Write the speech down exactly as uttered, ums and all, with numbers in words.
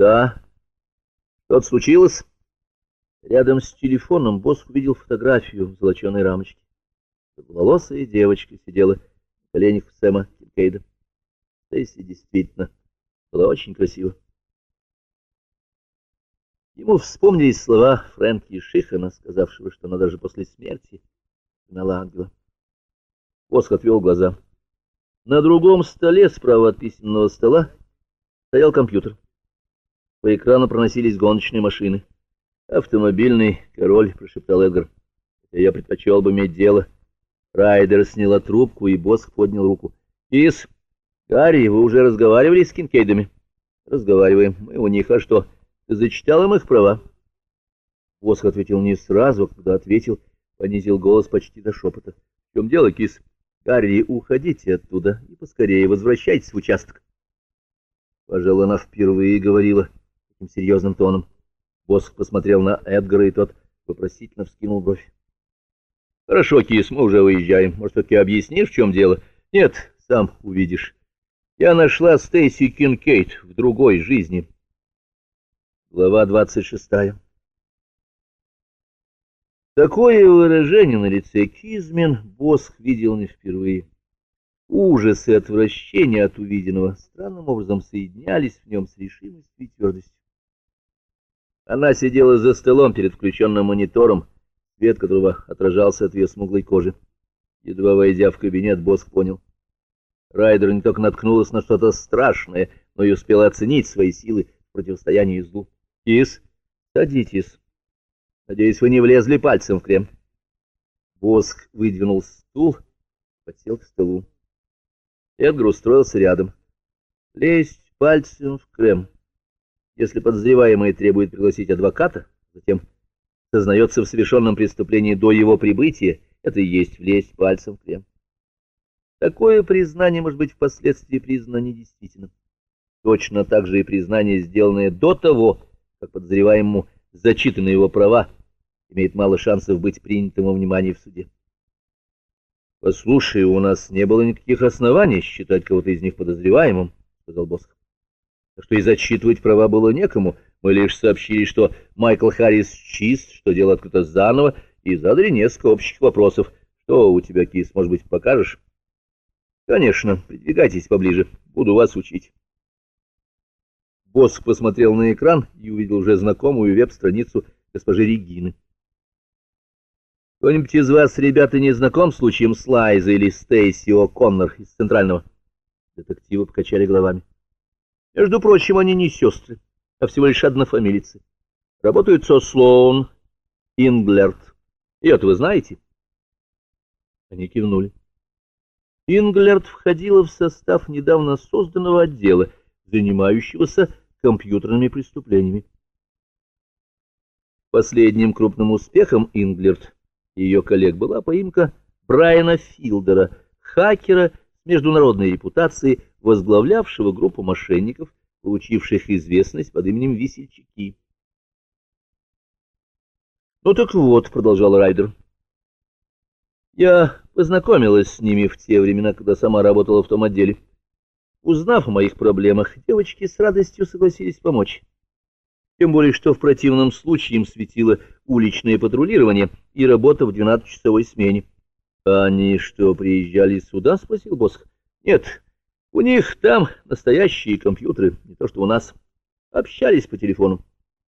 Да, что-то случилось? Рядом с телефоном босс увидел фотографию в золоченой рамочке. Волосая девочка сидела на коленях у Сэма Кинкейда. Стейси действительно была очень красива. Ему вспомнились слова Фрэнки Шихана, сказавшего, что она даже после смерти знала ангела. Босс отвел глаза. На другом столе, справа от письменного стола, стоял компьютер. По экрану проносились гоночные машины. «Автомобильный король», — прошептал Эдгар. «Я предпочел бы иметь дело». Райдер сняла трубку, и босс поднял руку. «Кис, Гарри, вы уже разговаривали с Кинкейдами?» «Разговариваем. Мы у них. А что, ты зачитал им их права?» Босс ответил не сразу, а когда ответил, понизил голос почти до шепота. «В чем дело, Кис? Гарри, уходите оттуда и поскорее возвращайтесь в участок». Пожалуй, она впервые говорила таким серьезным тоном. Босс посмотрел на Эдгара, и тот вопросительно вскинул бровь. «Хорошо, Кис, мы уже выезжаем. Может, таки объяснишь, в чем дело?» «Нет, сам увидишь. Я нашла Стейси Кинкейд в другой жизни». Глава двадцать шестая. Такое выражение на лице Кизмен босс видел не впервые. Ужас и отвращение от увиденного странным образом соединялись в нем с решимостью и твердостью. Она сидела за столом перед включенным монитором, свет которого отражался от ее смуглой кожи. Едва войдя в кабинет, босс понял. Райдер не только наткнулась на что-то страшное, но и успела оценить свои силы в противостоянии злу. «Кис, садитесь. Надеюсь, вы не влезли пальцем в крем». Босс выдвинул стул, подсел к столу. Эдгар устроился рядом. Лезть пальцем в крем. Если подозреваемый требует пригласить адвоката, затем сознается в совершенном преступлении до его прибытия, это и есть влезть пальцем в крем. Такое признание может быть впоследствии признано недействительным. Точно так же и признание, сделанное до того, как подозреваемому зачитаны его права, имеет мало шансов быть принятым во внимание в суде. «Послушай, у нас не было никаких оснований считать кого-то из них подозреваемым», — сказал босс. «Так что и зачитывать права было некому. Мы лишь сообщили, что Майкл Харрис чист, что дело открыто заново, и задали несколько общих вопросов. Что у тебя, Кис, может быть, покажешь?» «Конечно, придвигайтесь поближе, буду вас учить». Босс посмотрел на экран и увидел уже знакомую веб-страницу госпожи Регины. «Кто-нибудь из вас, ребята, не знаком с случаем Слайза или Стейси О'Коннор из Центрального?» Детективы покачали головами. «Между прочим, они не сестры, а всего лишь однофамилицы. Работают со Слоун Инглерт. Ее-то вы знаете?» Они кивнули. Инглерт входила в состав недавно созданного отдела, занимающегося компьютерными преступлениями. Последним крупным успехом Инглерт и ее коллег была поимка Брайана Филдера, хакера с международной репутацией, возглавлявшего группу мошенников, получивших известность под именем Весельчаки. «Ну так вот», — продолжал Райдер, — «я познакомилась с ними в те времена, когда сама работала в том отделе. Узнав о моих проблемах, девочки с радостью согласились помочь. Тем более, что в противном случае им светило уличное патрулирование и работа в двенадцатичасовой смене». «Они что, приезжали сюда?» — спросил босс. «Нет, у них там настоящие компьютеры, не то что у нас. Общались по телефону».